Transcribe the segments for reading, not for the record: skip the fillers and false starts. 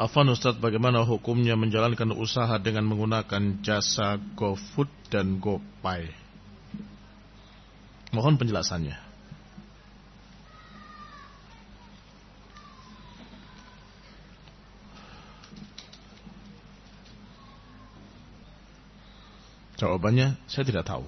Afwan Ustaz, bagaimana hukumnya menjalankan usaha dengan menggunakan jasa GoFood dan GoPay? Mohon penjelasannya. Jawabannya, saya tidak tahu.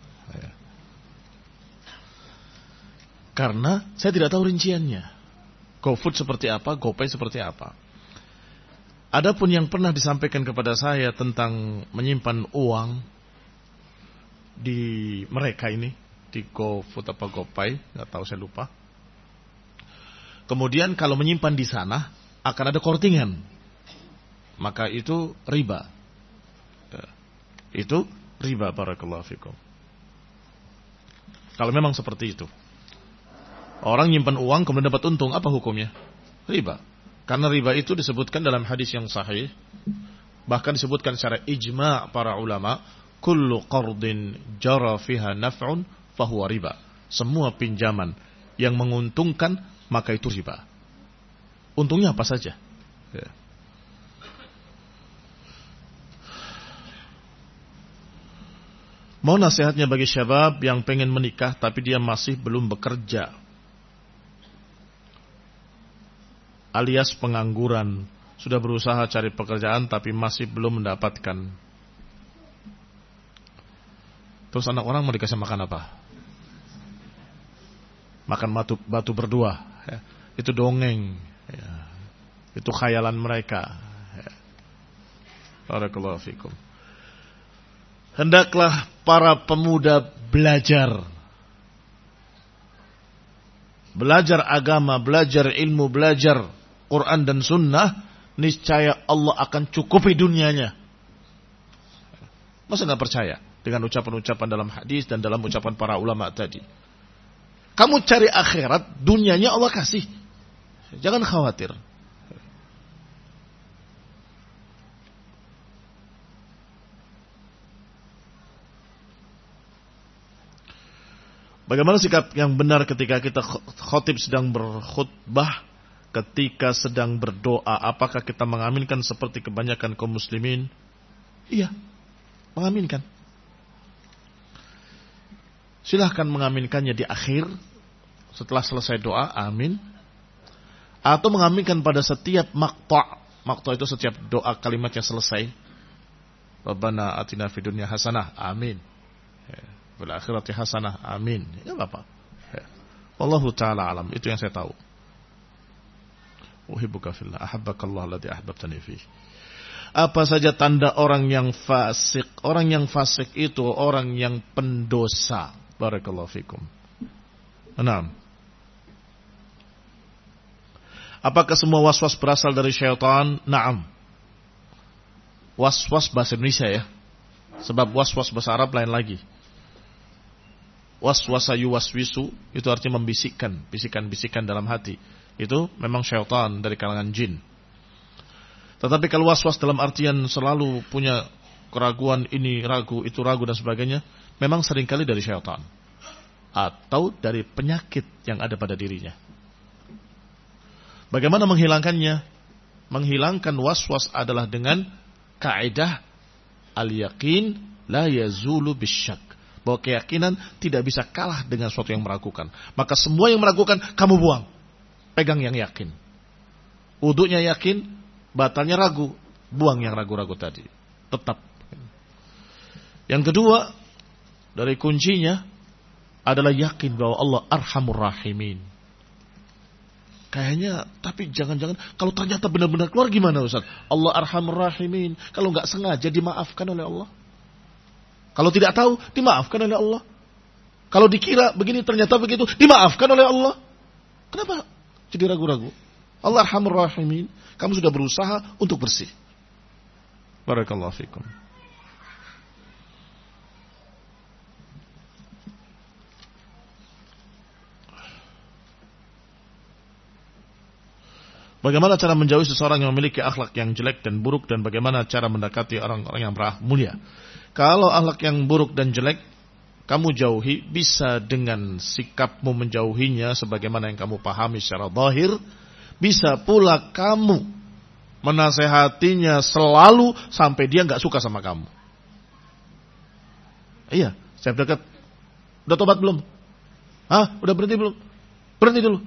Karena saya tidak tahu rinciannya. GoFood seperti apa, GoPay seperti apa. Adapun yang pernah disampaikan kepada saya tentang menyimpan uang di mereka ini, di GoFood apa GoPay, nggak tahu, saya lupa. Kemudian kalau menyimpan di sana akan ada kortingan, maka itu riba. Itu riba, barakallahu fikum. Kalau memang seperti itu, orang nyimpan uang kemudian dapat untung, apa hukumnya? Riba. Karena riba itu disebutkan dalam hadis yang sahih, bahkan disebutkan secara ijma' para ulama, kullu qardin jara fiha naf'un fahuwa riba. Semua pinjaman yang menguntungkan maka itu riba. Untungnya apa saja? Ya. Mohon nasihatnya bagi syabab yang pengen menikah tapi dia masih belum bekerja, alias pengangguran, sudah berusaha cari pekerjaan tapi masih belum mendapatkan. Terus anak orang mau dikasih makan apa? Makan batu berdua, ya. Itu dongeng, ya. Itu khayalan mereka, ya. Barakallahu fikum. Hendaklah para pemuda belajar agama, belajar ilmu, belajar Quran dan Sunnah, niscaya Allah akan cukupi dunianya. Masa nggak percaya dengan ucapan-ucapan dalam hadis dan dalam ucapan para ulama tadi? Kamu cari akhirat, dunianya Allah kasih. Jangan khawatir. Bagaimana sikap yang benar ketika kita khotib sedang berkhutbah, ketika sedang berdoa? Apakah kita mengaminkan seperti kebanyakan kaum muslimin? Iya, mengaminkan. Silahkan mengaminkannya di akhir, setelah selesai doa, amin. Atau mengaminkan pada setiap maqta'. Maqta' itu setiap doa kalimatnya selesai. Rabbana atina fid dunya hasanah, amin. Bil akhirati hasanah, amin. Ya Bapak. Wallahu ta'ala alam. Itu yang saya tahu. Uhibbuka fillah, ahabbakallah alladhi ahbabtani fihi. Apa saja tanda orang yang fasik? Orang yang fasik itu orang yang pendosa. Barakallahu fikum. 6. Apakah semua waswas berasal dari syaitan? Naam. Waswas bahasa Indonesia ya. Sebab waswas bahasa Arab lain lagi. Waswasa yuwaswisu itu artinya membisikkan, bisikan-bisikan dalam hati. Itu memang syaitan dari kalangan jin. Tetapi kalau waswas dalam artian selalu punya keraguan, ini ragu, itu ragu dan sebagainya, memang seringkali dari syaitan atau dari penyakit yang ada pada dirinya. Bagaimana menghilangkannya? Menghilangkan waswas adalah dengan kaidah al-yaqin la yazulu bisyak. Bahwa keyakinan tidak bisa kalah dengan sesuatu yang meragukan. Maka semua yang meragukan, kamu buang. Pegang yang yakin. Wudunya yakin, batalnya ragu. Buang yang ragu-ragu tadi. Tetap. Yang kedua, dari kuncinya adalah yakin bahwa Allah Arhamur Rahimin. Kayaknya, tapi jangan-jangan, kalau ternyata benar-benar keluar gimana Ustaz? Allah Arhamur Rahimin. Kalau nggak sengaja dimaafkan oleh Allah. Kalau tidak tahu, dimaafkan oleh Allah. Kalau dikira begini, ternyata begitu, dimaafkan oleh Allah. Kenapa jadi ragu-ragu? Allah Arhamur Rahimin. Kamu sudah berusaha untuk bersih. Barakallahu fikum. Bagaimana cara menjauhi seseorang yang memiliki akhlak yang jelek dan buruk, dan bagaimana cara mendekati orang-orang yang berakhlak mulia? Kalau akhlak yang buruk dan jelek kamu jauhi, bisa dengan sikapmu menjauhinya sebagaimana yang kamu pahami secara zahir. Bisa pula kamu menasehatinya selalu sampai dia nggak suka sama kamu. Iya, saya dekat. Udah tobat belum? Udah berhenti belum? Berhenti dulu.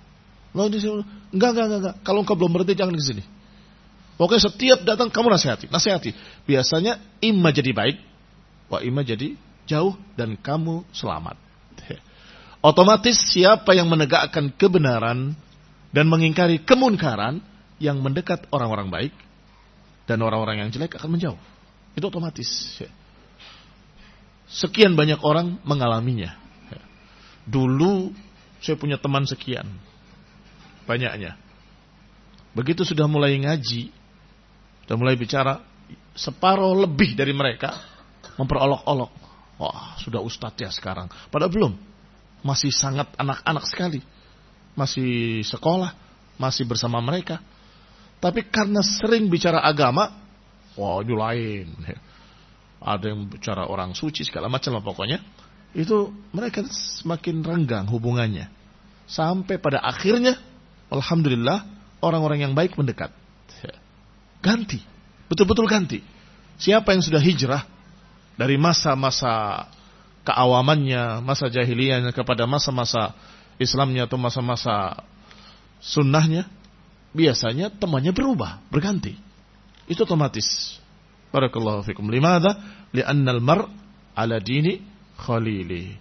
Enggak. Kalau engkau belum berhenti jangan ke sini. Pokoknya setiap datang kamu nasihati. Biasanya imma jadi baik, wa imma jadi jauh dan kamu selamat. Otomatis siapa yang menegakkan kebenaran dan mengingkari kemunkaran, yang mendekat orang-orang baik dan orang-orang yang jelek akan menjauh. Itu otomatis. Sekian banyak orang mengalaminya. Dulu saya punya teman sekian banyaknya. Begitu sudah mulai ngaji, sudah mulai bicara, separuh lebih dari mereka memperolok-olok. Wah, sudah ustadz ya sekarang. Padahal belum. Masih sangat anak-anak sekali. Masih sekolah, masih bersama mereka. Tapi karena sering bicara agama, wah ini lain. Ada yang bicara orang suci segala macam lah pokoknya. Itu mereka semakin renggang hubungannya. Sampai pada akhirnya, alhamdulillah, orang-orang yang baik mendekat. Ganti. Betul-betul ganti. Siapa yang sudah hijrah dari masa-masa keawamannya, masa jahiliyahnya kepada masa-masa Islamnya atau masa-masa sunnahnya, biasanya temannya berubah, berganti. Itu otomatis. Barakallahu fikum. Limadha? Li'annal mar' ala dini khalili.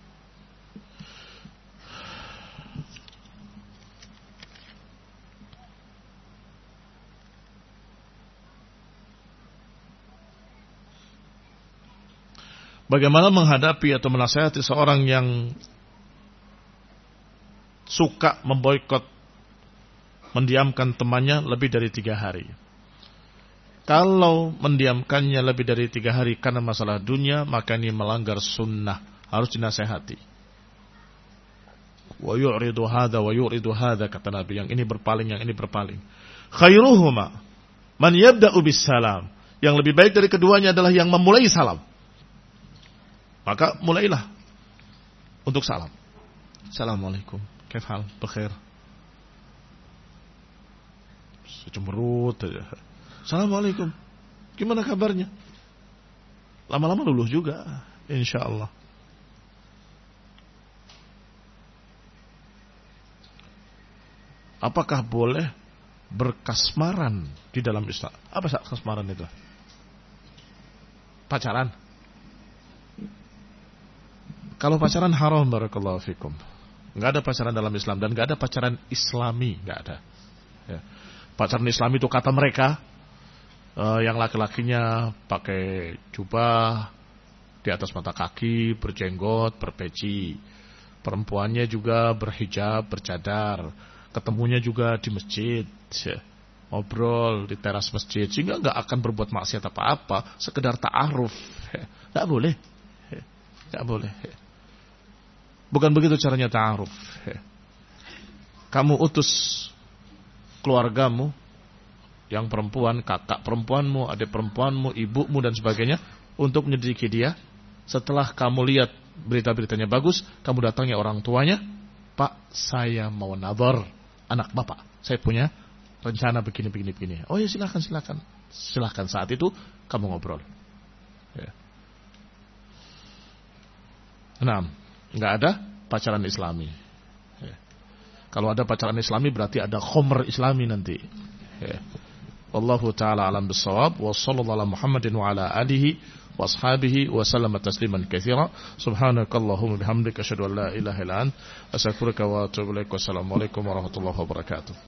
Bagaimana menghadapi atau menasihati seorang yang suka memboikot, mendiamkan temannya lebih dari 3 hari? Kalau mendiamkannya lebih dari 3 hari karena masalah dunia, maka ini melanggar sunnah, harus dinasehati. Wa yu'ridu hadha wa yu'ridu hadha, kata Nabi, yang ini berpaling, yang ini berpaling. Khairuhuma man yabda'u bis salam. Yang lebih baik dari keduanya adalah yang memulai salam. Maka mulailah untuk salam. Assalamualaikum. Kaif hal? Bekhair. Cemberut aja. Assalamualaikum. Gimana kabarnya? Lama-lama luluh juga, insyaallah. Apakah boleh berkasmaran di dalam Islam? Apa kasmaran itu? Pacaran. Kalau pacaran haram, barakallahu fikum. Enggak ada pacaran dalam Islam dan enggak ada pacaran Islami, enggak ada. Ya. Pacaran Islami itu kata mereka, yang laki-lakinya pakai jubah di atas mata kaki, berjenggot, berpeci. Perempuannya juga berhijab, bercadar. Ketemunya juga di masjid, ngobrol di teras masjid, sehingga enggak akan berbuat maksiat apa-apa, sekedar ta'aruf. Enggak boleh. Enggak boleh. Bukan begitu caranya ta'aruf. Kamu utus keluargamu yang perempuan, kakak perempuanmu, adik perempuanmu, ibumu dan sebagainya untuk menyelidiki dia. Setelah kamu lihat berita-beritanya bagus, kamu datangi orang tuanya, Pak, saya mau nazar anak bapak. Saya punya rencana begini. Oh ya silakan. Saat itu kamu ngobrol. Ya. Enggak ada pacaran Islami. Ya. Kalau ada pacaran Islami berarti ada khomer Islami nanti. Ya. Wallahu ta'ala alam bissawab. Wa sallallahu ala Muhammadin wa ala alihi wa ashabihi wa sallama tasliman katsira. Subhanakallahumma bihamdika asyhadu an la ilaha illa anta astaghfiruka wa atubu ilaik. Wassalamu alaikum warahmatullahi wabarakatuh.